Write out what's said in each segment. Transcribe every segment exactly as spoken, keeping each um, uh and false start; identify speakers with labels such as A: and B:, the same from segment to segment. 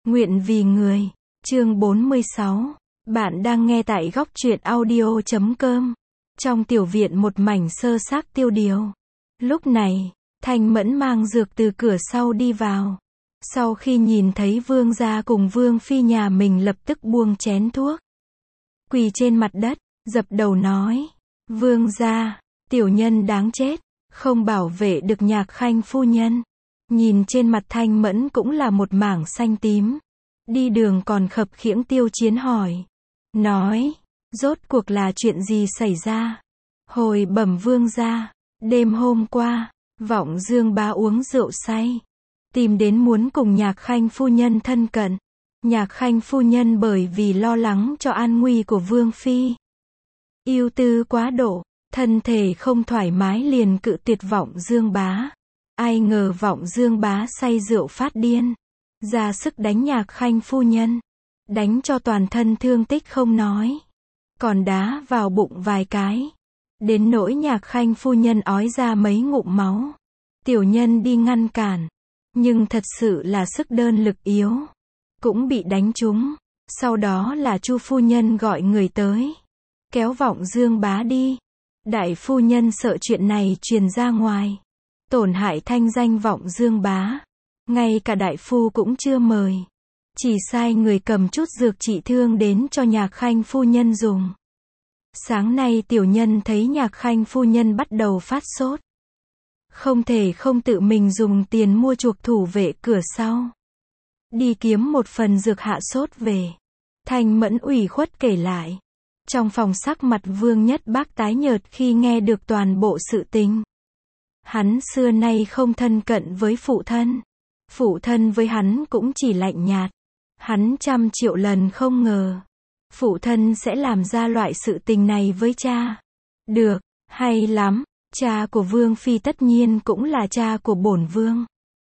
A: Nguyện vì người. Chương bốn mươi sáu. Bạn đang nghe tại góc truyện audio chấm com. Trong tiểu viện một mảnh sơ xác tiêu điều. Lúc này, Thanh Mẫn mang dược từ cửa sau đi vào. Sau khi nhìn thấy vương gia cùng vương phi nhà mình lập tức buông chén thuốc. Quỳ trên mặt đất, dập đầu nói. Vương gia, tiểu nhân đáng chết, không bảo vệ được Nhạc Khanh phu nhân. Nhìn trên mặt Thanh Mẫn cũng là một mảng xanh tím. Đi đường còn khập khiễng Tiêu Chiến hỏi. Nói, rốt cuộc là chuyện gì xảy ra? Hồi bẩm vương gia, đêm hôm qua, Vọng Dương bá uống rượu say. Tìm đến muốn cùng Nhạc Khanh phu nhân thân cận. Nhạc Khanh phu nhân bởi vì lo lắng cho an nguy của vương phi. Ưu tư quá độ, thân thể không thoải mái liền cự tuyệt Vọng Dương bá. Ai ngờ Vọng Dương bá say rượu phát điên. Ra sức đánh Nhạc Khanh phu nhân. Đánh cho toàn thân thương tích không nói. Còn đá vào bụng vài cái. Đến nỗi Nhạc Khanh phu nhân ói ra mấy ngụm máu. Tiểu nhân đi ngăn cản. Nhưng thật sự là sức đơn lực yếu. Cũng bị đánh trúng. Sau đó là Chu phu nhân gọi người tới. Kéo Vọng Dương bá đi. Đại phu nhân sợ chuyện này truyền ra ngoài. Tổn hại thanh danh Vọng Dương bá. Ngay cả đại phu cũng chưa mời. Chỉ sai người cầm chút dược trị thương đến cho Nhạc Khanh phu nhân dùng. Sáng nay tiểu nhân thấy Nhạc Khanh phu nhân bắt đầu phát sốt. Không thể không tự mình dùng tiền mua chuộc thủ vệ cửa sau. Đi kiếm một phần dược hạ sốt về. Thanh Mẫn ủy khuất kể lại. Trong phòng sắc mặt Vương Nhất Bác tái nhợt khi nghe được toàn bộ sự tình. Hắn xưa nay không thân cận với phụ thân. Phụ thân với hắn cũng chỉ lạnh nhạt. Hắn trăm triệu lần không ngờ. Phụ thân sẽ làm ra loại sự tình này với cha. Được, hay lắm. Cha của Vương Phi tất nhiên cũng là cha của bổn Vương.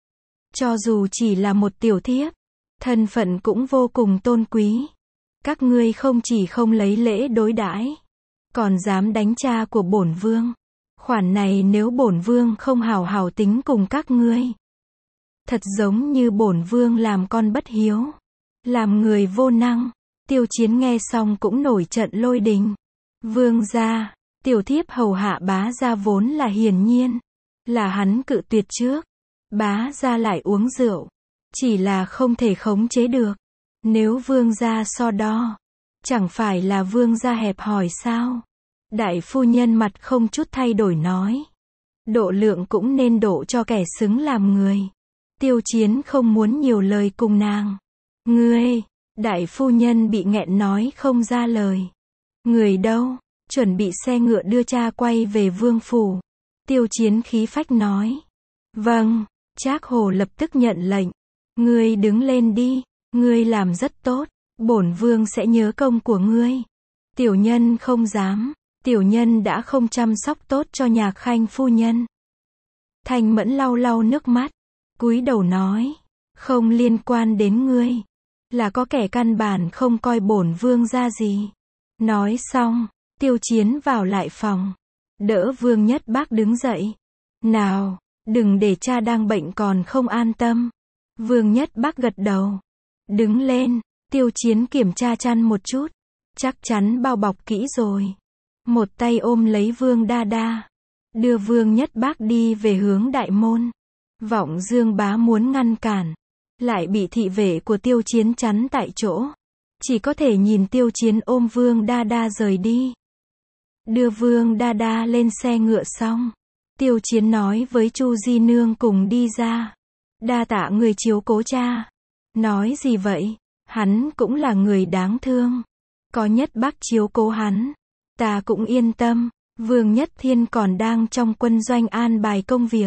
A: Cho dù chỉ là một tiểu thiếp. Thân phận cũng vô cùng tôn quý. Các ngươi không chỉ không lấy lễ đối đãi, còn dám đánh cha của bổn Vương. Khoản này nếu bổn Vương không hào hào tính cùng các ngươi. Thật giống như bổn Vương làm con bất hiếu. Làm người vô năng. Tiêu Chiến nghe xong cũng nổi trận lôi đình. Vương gia, tiểu thiếp hầu hạ bá gia vốn là hiển nhiên. Là hắn cự tuyệt trước. Bá gia lại uống rượu. Chỉ là không thể khống chế được. Nếu vương gia so đo. Chẳng phải là vương gia hẹp hòi sao? Đại phu nhân mặt không chút thay đổi nói. Độ lượng cũng nên độ cho kẻ xứng làm người. Tiêu Chiến không muốn nhiều lời cùng nàng. Ngươi, đại phu nhân bị nghẹn nói không ra lời. Người đâu? Chuẩn bị xe ngựa đưa cha quay về vương phủ. Tiêu Chiến khí phách nói. Vâng, Trác Hồ lập tức nhận lệnh. Ngươi đứng lên đi, ngươi làm rất tốt, bổn vương sẽ nhớ công của ngươi. Tiểu nhân không dám, tiểu nhân đã không chăm sóc tốt cho Nhạc Khanh phu nhân. Thanh Mẫn lau lau nước mắt, cúi đầu nói, không liên quan đến ngươi, là có kẻ căn bản không coi bổn vương ra gì. Nói xong, Tiêu Chiến vào lại phòng, đỡ Vương Nhất Bác đứng dậy. Nào, đừng để cha đang bệnh còn không an tâm. Vương Nhất Bác gật đầu. Đứng lên, Tiêu Chiến kiểm tra chăn một chút. Chắc chắn bao bọc kỹ rồi. Một tay ôm lấy Vương Đa Đa. Đưa Vương Nhất Bác đi về hướng đại môn. Vọng Dương bá muốn ngăn cản. Lại bị thị vệ của Tiêu Chiến chắn tại chỗ. Chỉ có thể nhìn Tiêu Chiến ôm Vương Đa Đa rời đi. Đưa Vương Đa Đa lên xe ngựa xong. Tiêu Chiến nói với Chu Di Nương cùng đi ra. Đa tạ người chiếu cố cha. Nói gì vậy? Hắn cũng là người đáng thương. Có Nhất Bác chiếu cố hắn. Ta cũng yên tâm. Vương Nhất Thiên còn đang trong quân doanh an bài công việc.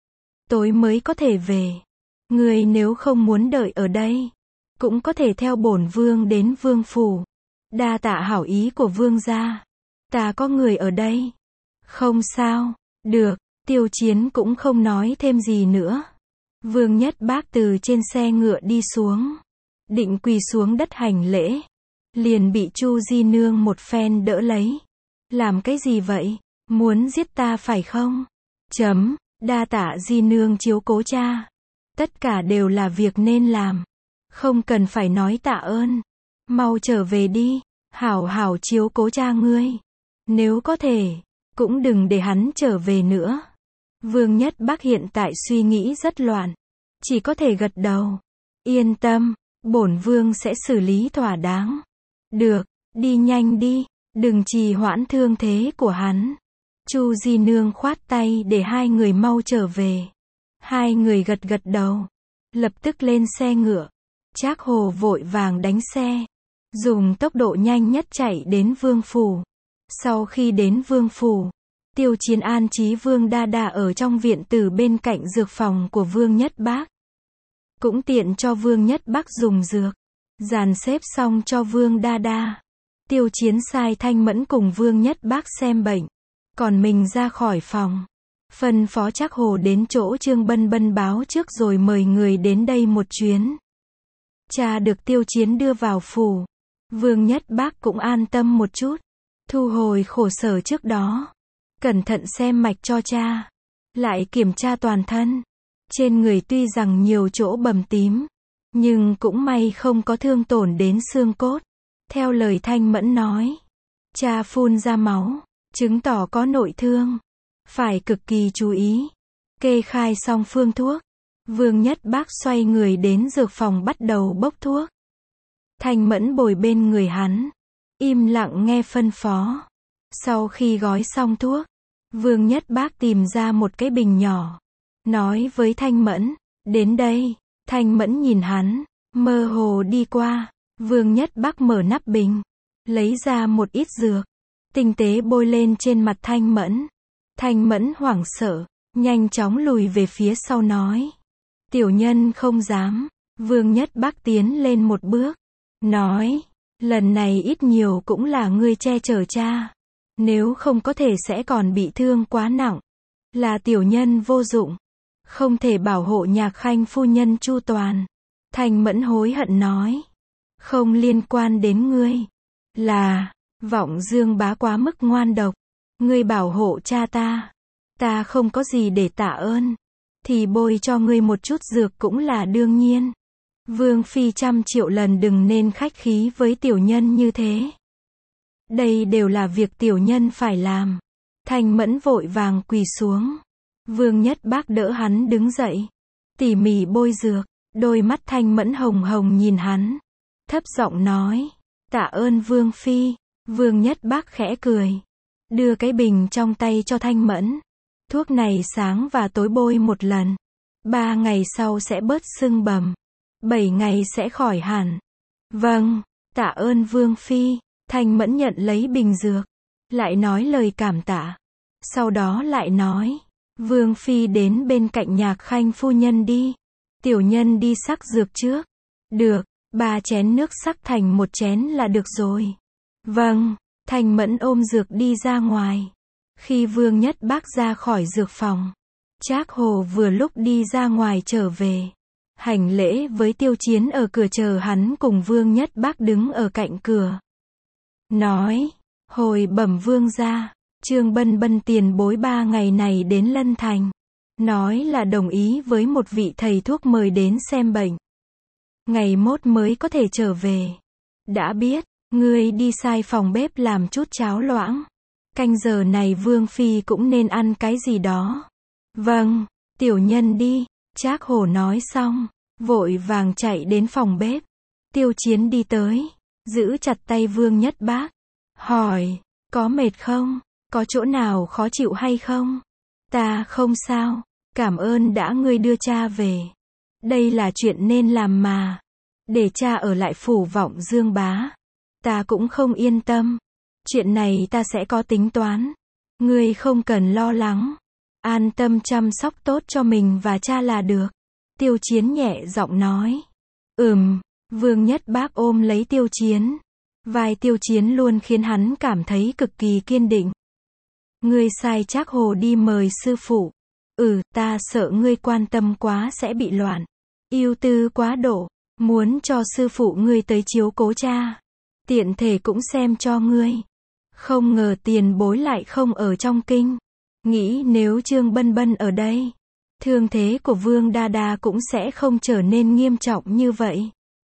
A: Tối mới có thể về. Người nếu không muốn đợi ở đây. Cũng có thể theo bổn vương đến vương phủ. Đa tạ hảo ý của vương gia. Ta có người ở đây. Không sao. Được. Tiêu Chiến cũng không nói thêm gì nữa. Vương Nhất Bác từ trên xe ngựa đi xuống. Định quỳ xuống đất hành lễ. Liền bị Chu Di Nương một phen đỡ lấy. Làm cái gì vậy? Muốn giết ta phải không? Chấm, đa tạ Di Nương chiếu cố cha. Tất cả đều là việc nên làm. Không cần phải nói tạ ơn. Mau trở về đi, hảo hảo chiếu cố cha ngươi. Nếu có thể, cũng đừng để hắn trở về nữa. Vương Nhất Bác hiện tại suy nghĩ rất loạn. Chỉ có thể gật đầu. Yên tâm, bổn vương sẽ xử lý thỏa đáng. Được, đi nhanh đi, đừng trì hoãn thương thế của hắn. Chu Di Nương khoát tay để hai người mau trở về. Hai người gật gật đầu. Lập tức lên xe ngựa. Trác Hồ vội vàng đánh xe. Dùng tốc độ nhanh nhất chạy đến Vương Phủ. Sau khi đến Vương Phủ, Tiêu Chiến an trí Vương Đa Đa ở trong viện tử bên cạnh dược phòng của Vương Nhất Bác. Cũng tiện cho Vương Nhất Bác dùng dược. Dàn xếp xong cho Vương Đa Đa. Tiêu Chiến sai Thanh Mẫn cùng Vương Nhất Bác xem bệnh. Còn mình ra khỏi phòng. Phân phó Trác Hồ đến chỗ Trương Bân Bân báo trước rồi mời người đến đây một chuyến. Cha được Tiêu Chiến đưa vào phủ. Vương Nhất Bác cũng an tâm một chút. Thu hồi khổ sở trước đó. Cẩn thận xem mạch cho cha. Lại kiểm tra toàn thân. Trên người tuy rằng nhiều chỗ bầm tím. Nhưng cũng may không có thương tổn đến xương cốt. Theo lời Thanh Mẫn nói. Cha phun ra máu. Chứng tỏ có nội thương. Phải cực kỳ chú ý. Kê khai xong phương thuốc. Vương Nhất Bác xoay người đến dược phòng bắt đầu bốc thuốc. Thanh Mẫn bồi bên người hắn. Im lặng nghe phân phó. Sau khi gói xong thuốc. Vương Nhất Bác tìm ra một cái bình nhỏ. Nói với Thanh Mẫn. Đến đây. Thanh Mẫn nhìn hắn. Mơ hồ đi qua. Vương Nhất Bác mở nắp bình. Lấy ra một ít dược. Tinh tế bôi lên trên mặt Thanh Mẫn. Thanh Mẫn hoảng sợ. Nhanh chóng lùi về phía sau nói. Tiểu nhân không dám. Vương Nhất Bác tiến lên một bước. Nói. Lần này ít nhiều cũng là ngươi che chở cha. Nếu không có thể sẽ còn bị thương quá nặng. Là tiểu nhân vô dụng. Không thể bảo hộ Nhạc Khanh phu nhân chu toàn. Thanh Mẫn hối hận nói. Không liên quan đến ngươi. Là. Vọng Dương bá quá mức ngoan độc. Ngươi bảo hộ cha ta. Ta không có gì để tạ ơn. Thì bôi cho ngươi một chút dược cũng là đương nhiên. Vương Phi trăm triệu lần đừng nên khách khí với tiểu nhân như thế. Đây đều là việc tiểu nhân phải làm. Thanh Mẫn vội vàng quỳ xuống. Vương Nhất Bác đỡ hắn đứng dậy. Tỉ mỉ bôi dược. Đôi mắt Thanh Mẫn hồng hồng nhìn hắn. Thấp giọng nói. Tạ ơn Vương Phi. Vương Nhất Bác khẽ cười. Đưa cái bình trong tay cho Thanh Mẫn. Thuốc này sáng và tối bôi một lần. Ba ngày sau sẽ bớt sưng bầm. Bảy ngày sẽ khỏi hẳn. Vâng, tạ ơn Vương Phi. Thanh Mẫn nhận lấy bình dược. Lại nói lời cảm tạ. Sau đó lại nói. Vương Phi đến bên cạnh Nhạc Khanh phu nhân đi. Tiểu nhân đi sắc dược trước. Được, ba chén nước sắc thành một chén là được rồi. Vâng, Thanh Mẫn ôm dược đi ra ngoài. Khi Vương Nhất Bác ra khỏi dược phòng. Trác Hồ vừa lúc đi ra ngoài trở về. Hành lễ với Tiêu Chiến ở cửa chờ hắn cùng Vương Nhất Bác đứng ở cạnh cửa. Nói, hồi bẩm Vương gia, Trương Bân Bân tiền bối ba ngày này đến Lân Thành. Nói là đồng ý với một vị thầy thuốc mời đến xem bệnh. Ngày mốt mới có thể trở về. Đã biết, ngươi đi sai phòng bếp làm chút cháo loãng. Canh giờ này Vương Phi cũng nên ăn cái gì đó. Vâng, tiểu nhân đi. Trác Hổ nói xong, vội vàng chạy đến phòng bếp. Tiêu Chiến đi tới, giữ chặt tay Vương Nhất Bác. Hỏi, có mệt không? Có chỗ nào khó chịu hay không? Ta không sao, cảm ơn đã ngươi đưa cha về. Đây là chuyện nên làm mà. Để cha ở lại phủ Vọng Dương bá. Ta cũng không yên tâm. Chuyện này ta sẽ có tính toán. Ngươi không cần lo lắng. An tâm chăm sóc tốt cho mình và cha là được. Tiêu Chiến nhẹ giọng nói. Ừm, Vương Nhất Bác ôm lấy Tiêu Chiến. Vai Tiêu Chiến luôn khiến hắn cảm thấy cực kỳ kiên định. Ngươi sai Trác Hồ đi mời sư phụ. Ừ, ta sợ ngươi quan tâm quá sẽ bị loạn. Ưu tư quá độ. Muốn cho sư phụ ngươi tới chiếu cố cha. Tiện thể cũng xem cho ngươi. Không ngờ tiền bối lại không ở trong kinh. Nghĩ nếu Trương Bân Bân ở đây, thương thế của Vương Đa Đa cũng sẽ không trở nên nghiêm trọng như vậy.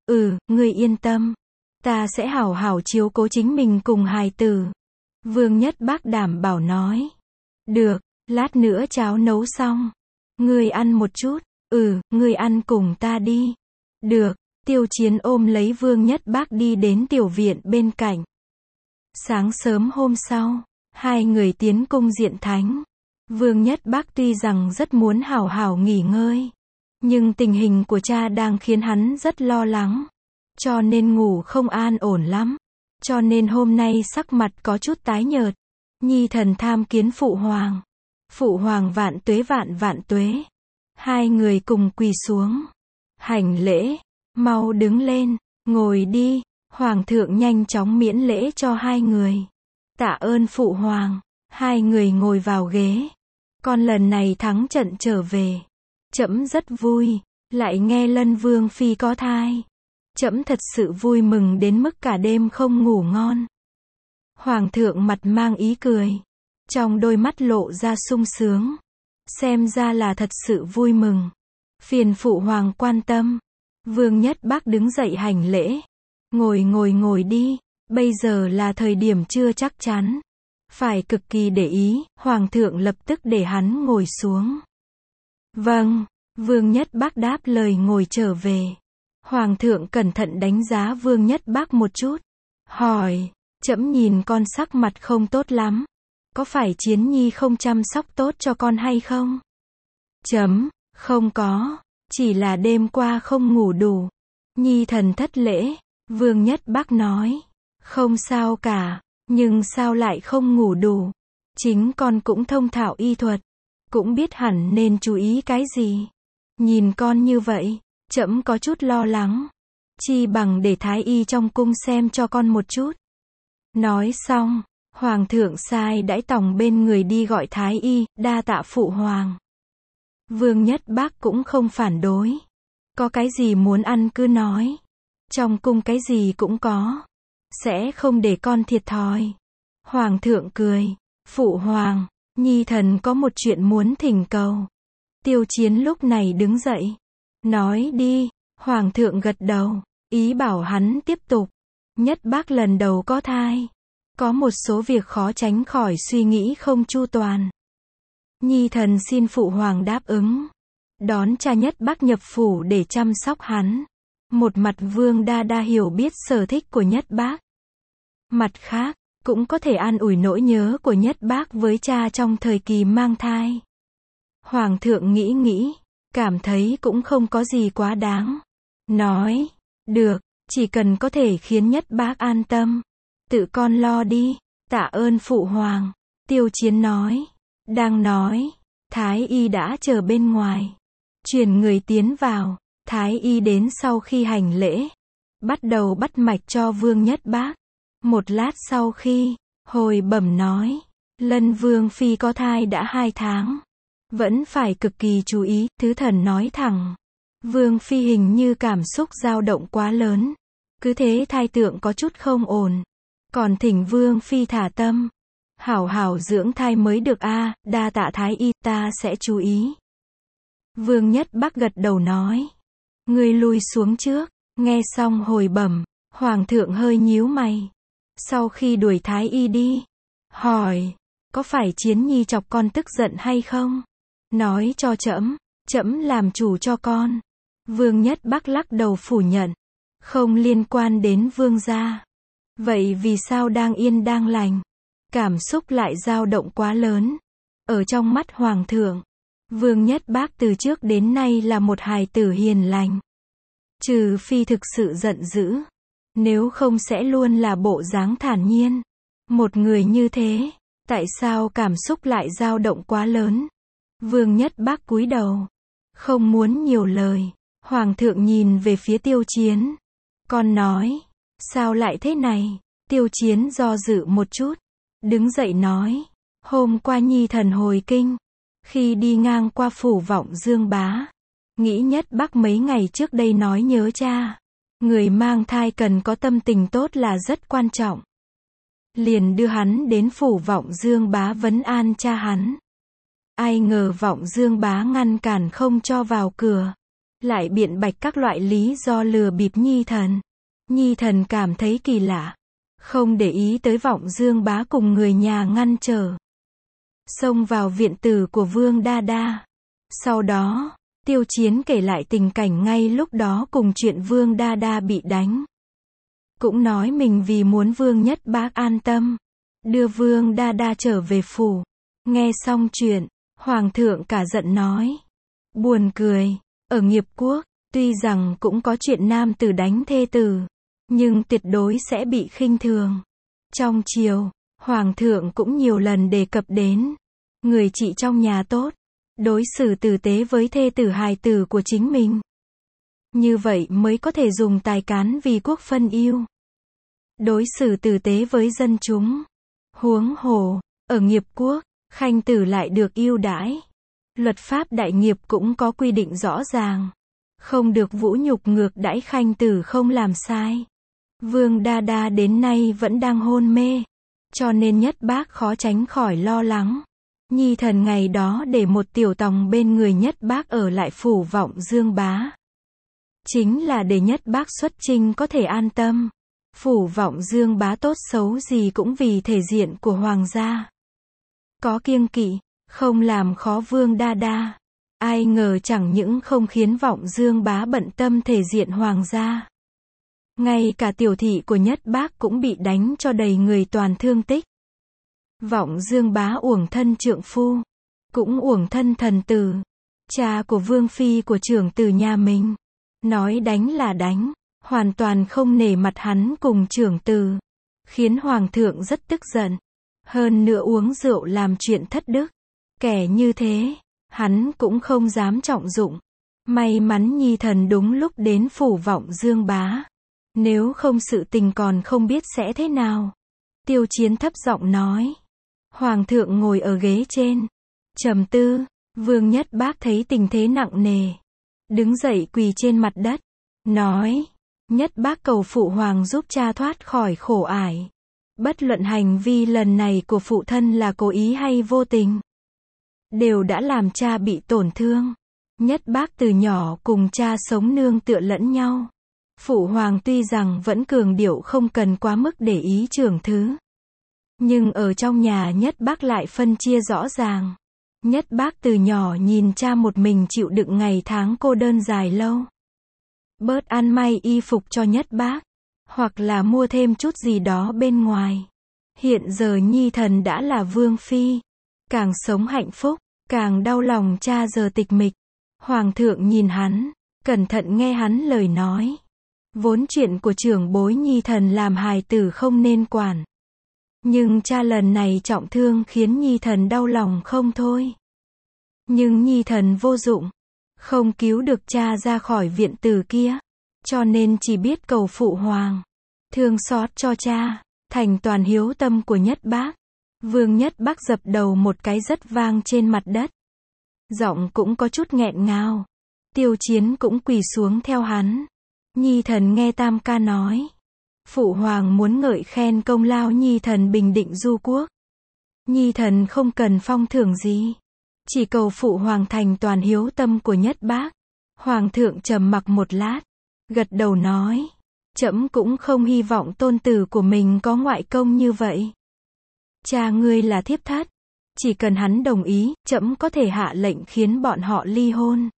A: Ừ, ngươi yên tâm. Ta sẽ hảo hảo chiếu cố chính mình cùng hài tử. Vương Nhất Bác đảm bảo nói. Được, lát nữa cháo nấu xong. Ngươi ăn một chút. Ừ, ngươi ăn cùng ta đi. Được, Tiêu Chiến ôm lấy Vương Nhất Bác đi đến tiểu viện bên cạnh. Sáng sớm hôm sau, hai người tiến cung diện thánh. Vương Nhất Bác tuy rằng rất muốn hảo hảo nghỉ ngơi, nhưng tình hình của cha đang khiến hắn rất lo lắng, cho nên ngủ không an ổn lắm. Cho nên hôm nay sắc mặt có chút tái nhợt. Nhi thần tham kiến phụ hoàng. Phụ hoàng vạn tuế vạn vạn tuế. Hai người cùng quỳ xuống. Hành lễ. Mau đứng lên. Ngồi đi. Hoàng thượng nhanh chóng miễn lễ cho hai người. Tạ ơn phụ hoàng. Hai người ngồi vào ghế. Con lần này thắng trận trở về. Trẫm rất vui. Lại nghe Lân Vương phi có thai. Trẫm thật sự vui mừng đến mức cả đêm không ngủ ngon. Hoàng thượng mặt mang ý cười. Trong đôi mắt lộ ra sung sướng. Xem ra là thật sự vui mừng. Phiền phụ hoàng quan tâm. Vương Nhất Bác đứng dậy hành lễ. Ngồi ngồi ngồi đi. Bây giờ là thời điểm chưa chắc chắn. Phải cực kỳ để ý. Hoàng thượng lập tức để hắn ngồi xuống. Vâng. Vương Nhất Bác đáp lời ngồi trở về. Hoàng thượng cẩn thận đánh giá Vương Nhất Bác một chút. Hỏi. Trẫm nhìn con sắc mặt không tốt lắm. Có phải Chiến Nhi không chăm sóc tốt cho con hay không? Chấm. Không có. Chỉ là đêm qua không ngủ đủ. Nhi thần thất lễ. Vương Nhất Bác nói. Không sao cả. Nhưng sao lại không ngủ đủ? Chính con cũng thông thạo y thuật. Cũng biết hẳn nên chú ý cái gì. Nhìn con như vậy, trẫm có chút lo lắng. Chi bằng để thái y trong cung xem cho con một chút. Nói xong, hoàng thượng sai đãi tòng bên người đi gọi thái y, đa tạ phụ hoàng. Vương Nhất Bác cũng không phản đối. Có cái gì muốn ăn cứ nói. Trong cung cái gì cũng có. Sẽ không để con thiệt thòi. Hoàng thượng cười. Phụ hoàng, Nhi thần có một chuyện muốn thỉnh cầu. Tiêu Chiến lúc này đứng dậy. Nói đi. Hoàng thượng gật đầu. Ý bảo hắn tiếp tục. Nhất Bác lần đầu có thai. Có một số việc khó tránh khỏi suy nghĩ không chu toàn. Nhi thần xin phụ hoàng đáp ứng. Đón cha Nhất Bác nhập phủ để chăm sóc hắn. Một mặt Vương Đa Đa hiểu biết sở thích của Nhất Bác. Mặt khác, cũng có thể an ủi nỗi nhớ của Nhất Bác với cha trong thời kỳ mang thai. Hoàng thượng nghĩ nghĩ, cảm thấy cũng không có gì quá đáng. Nói, được, chỉ cần có thể khiến Nhất Bác an tâm. Tự con lo đi, tạ ơn phụ hoàng. Tiêu Chiến nói. Đang nói, thái y đã chờ bên ngoài. Truyền người tiến vào, thái y đến sau khi hành lễ. Bắt đầu bắt mạch cho Vương Nhất Bác. Một lát sau khi, hồi bẩm nói, Lân Vương phi có thai đã hai tháng. Vẫn phải cực kỳ chú ý, thứ thần nói thẳng. Vương phi hình như cảm xúc dao động quá lớn. Cứ thế thai tượng có chút không ổn. Còn thỉnh Vương phi thả tâm. Hảo hảo dưỡng thai mới được a, à, đa tạ thái y, ta sẽ chú ý. Vương Nhất Bác gật đầu nói. Ngươi lui xuống trước. Nghe xong hồi bẩm, hoàng thượng hơi nhíu mày. Sau khi đuổi thái y đi, hỏi, có phải Chiến Nhi chọc con tức giận hay không? Nói cho trẫm, trẫm làm chủ cho con. Vương Nhất Bác lắc đầu phủ nhận. Không liên quan đến vương gia. Vậy vì sao đang yên đang lành? Cảm xúc lại dao động quá lớn. Ở trong mắt hoàng thượng, Vương Nhất Bác từ trước đến nay là một hài tử hiền lành. Trừ phi thực sự giận dữ. Nếu không sẽ luôn là bộ dáng thản nhiên. Một người như thế, tại sao cảm xúc lại dao động quá lớn? Vương Nhất Bác cúi đầu. Không muốn nhiều lời. Hoàng thượng nhìn về phía Tiêu Chiến. Con nói. Sao lại thế này? Tiêu Chiến do dự một chút. Đứng dậy nói. Hôm qua Nhi thần hồi kinh. Khi đi ngang qua phủ Vọng Dương Bá. Nghĩ Nhất Bác mấy ngày trước đây nói nhớ cha. Người mang thai cần có tâm tình tốt là rất quan trọng. Liền đưa hắn đến phủ Vọng Dương Bá vấn an cha hắn. Ai ngờ Vọng Dương Bá ngăn cản không cho vào cửa. lại biện bạch các loại lý do lừa bịp Nhi Thần. Nhi Thần cảm thấy kỳ lạ, không để ý tới Vọng Dương Bá cùng người nhà ngăn trở, xông vào viện tử của Vương Đa Đa. Sau đó, Tiêu Chiến kể lại tình cảnh ngay lúc đó cùng chuyện Vương Đa Đa bị đánh. Cũng nói mình vì muốn Vương Nhất Bác an tâm, đưa Vương Đa Đa trở về phủ. Nghe xong chuyện, Hoàng thượng cả giận nói. Buồn cười, ở nghiệp quốc, tuy rằng cũng có chuyện nam tử đánh thê tử, nhưng tuyệt đối sẽ bị khinh thường. Trong triều, Hoàng thượng cũng nhiều lần đề cập đến, người chị trong nhà tốt, đối xử tử tế với thê tử hài tử của chính mình. Như vậy mới có thể dùng tài cán vì quốc phân ưu. Đối xử tử tế với dân chúng. Huống hồ, ở nghiệp quốc, khanh tử lại được ưu đãi. Luật pháp đại nghiệp cũng có quy định rõ ràng. Không được vũ nhục ngược đãi khanh tử không làm sai. Vương Đa Đa đến nay vẫn đang hôn mê, cho nên Nhất Bác khó tránh khỏi lo lắng. Nhi Thần ngày đó để một tiểu tòng bên người Nhất Bác ở lại phủ Vọng Dương Bá. Chính là để Nhất Bác xuất chinh có thể an tâm. Phủ Vọng Dương Bá tốt xấu gì cũng vì thể diện của hoàng gia. Có kiêng kỵ, không làm khó Vương Đa Đa. Ai ngờ chẳng những không khiến Vọng Dương Bá bận tâm thể diện hoàng gia. Ngay cả tiểu thị của Nhất Bác cũng bị đánh cho đầy người toàn thương tích. Vọng Dương Bá uổng thân trượng phu, cũng uổng thân thần tử, cha của Vương Phi của trưởng tử nhà mình. Nói đánh là đánh, hoàn toàn không nể mặt hắn cùng trưởng tử, khiến hoàng thượng rất tức giận. Hơn nữa uống rượu làm chuyện thất đức. Kẻ như thế, hắn cũng không dám trọng dụng. May mắn Nhi Thần đúng lúc đến phủ Vọng Dương Bá. Nếu không sự tình còn không biết sẽ thế nào. Tiêu Chiến thấp giọng nói. Hoàng thượng ngồi ở ghế trên, trầm tư. Vương Nhất Bác thấy tình thế nặng nề, đứng dậy quỳ trên mặt đất, nói. Nhất Bác cầu phụ hoàng giúp cha thoát khỏi khổ ải. Bất luận hành vi lần này của phụ thân là cố ý hay vô tình, đều đã làm cha bị tổn thương. Nhất Bác từ nhỏ cùng cha sống nương tựa lẫn nhau. Phụ hoàng tuy rằng vẫn cường điệu không cần quá mức để ý trưởng thứ, nhưng ở trong nhà Nhất Bác lại phân chia rõ ràng. Nhất Bác từ nhỏ nhìn cha một mình chịu đựng ngày tháng cô đơn dài lâu. Bớt ăn may y phục cho Nhất Bác, hoặc là mua thêm chút gì đó bên ngoài. Hiện giờ Nhi Thần đã là Vương Phi, càng sống hạnh phúc, càng đau lòng cha giờ tịch mịch. Hoàng thượng nhìn hắn, cẩn thận nghe hắn lời nói. Vốn chuyện của trưởng bối Nhi Thần làm hài tử không nên quản. Nhưng cha lần này trọng thương khiến Nhi Thần đau lòng không thôi. Nhưng Nhi Thần vô dụng, không cứu được cha ra khỏi viện tử kia, cho nên chỉ biết cầu phụ hoàng thương xót cho cha, thành toàn hiếu tâm của Nhất Bác. Vương Nhất Bác dập đầu một cái rất vang trên mặt đất, giọng cũng có chút nghẹn ngào. Tiêu Chiến cũng quỳ xuống theo hắn. Nhi Thần nghe tam ca nói, phụ hoàng muốn ngợi khen công lao Nhi Thần bình định du quốc. Nhi Thần không cần phong thưởng gì, chỉ cầu phụ hoàng thành toàn hiếu tâm của Nhất Bác. Hoàng thượng trầm mặc một lát, gật đầu nói, trẫm cũng không hy vọng tôn tử của mình có ngoại công như vậy. Cha ngươi là thiếp thất, chỉ cần hắn đồng ý, trẫm có thể hạ lệnh khiến bọn họ ly hôn.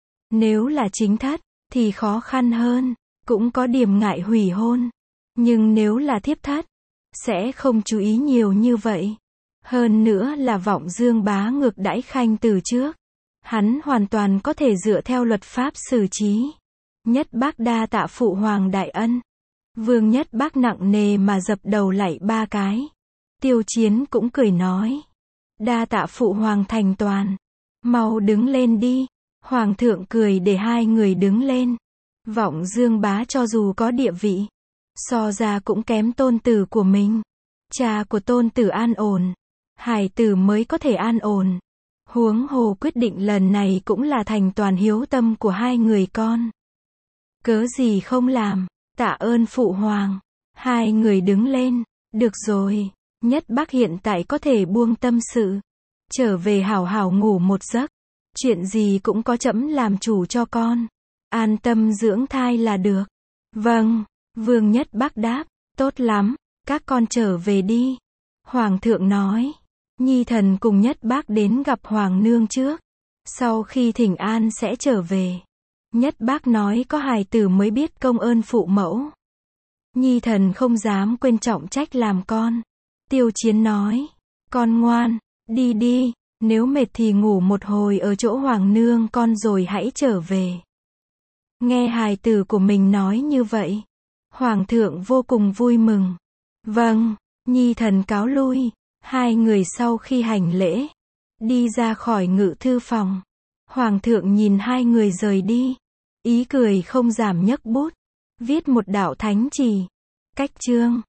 A: Nếu là chính thất, thì khó khăn hơn, cũng có điểm ngại hủy hôn. Nhưng nếu là thiếp thất, sẽ không chú ý nhiều như vậy. Hơn nữa là Vọng Dương Bá ngược đãi khanh từ trước, hắn hoàn toàn có thể dựa theo luật pháp xử trí. Nhất Bác đa tạ phụ hoàng đại ân. Vương Nhất Bác nặng nề mà dập đầu lạy ba cái. Tiêu Chiến cũng cười nói, đa tạ phụ hoàng thành toàn, mau đứng lên đi. Hoàng thượng cười để hai người đứng lên. Vọng Dương Bá cho dù có địa vị, so ra cũng kém tôn tử của mình. Cha của tôn tử an ổn, hài tử mới có thể an ổn. Huống hồ quyết định lần này cũng là thành toàn hiếu tâm của hai người con. Cớ gì không làm, tạ ơn phụ hoàng. Hai người đứng lên, được rồi, Nhất Bác hiện tại có thể buông tâm sự, trở về hảo hảo ngủ một giấc. Chuyện gì cũng có trẫm làm chủ cho con. An tâm dưỡng thai là được. Vâng, Vương Nhất Bác đáp, tốt lắm, các con trở về đi. Hoàng thượng nói, nhi thần cùng Nhất Bác đến gặp Hoàng nương trước. Sau khi thỉnh an sẽ trở về. Nhất Bác nói có hài tử mới biết công ơn phụ mẫu. Nhi thần không dám quên trọng trách làm con. Tiêu Chiến nói, con ngoan, đi đi, nếu mệt thì ngủ một hồi ở chỗ Hoàng nương con rồi hãy trở về. Nghe hài tử của mình nói như vậy, Hoàng thượng vô cùng vui mừng. Vâng, nhi thần cáo lui. Hai người sau khi hành lễ, đi ra khỏi ngự thư phòng. Hoàng thượng nhìn hai người rời đi, ý cười không giảm nhấc bút, viết một đạo thánh chỉ. Cách chương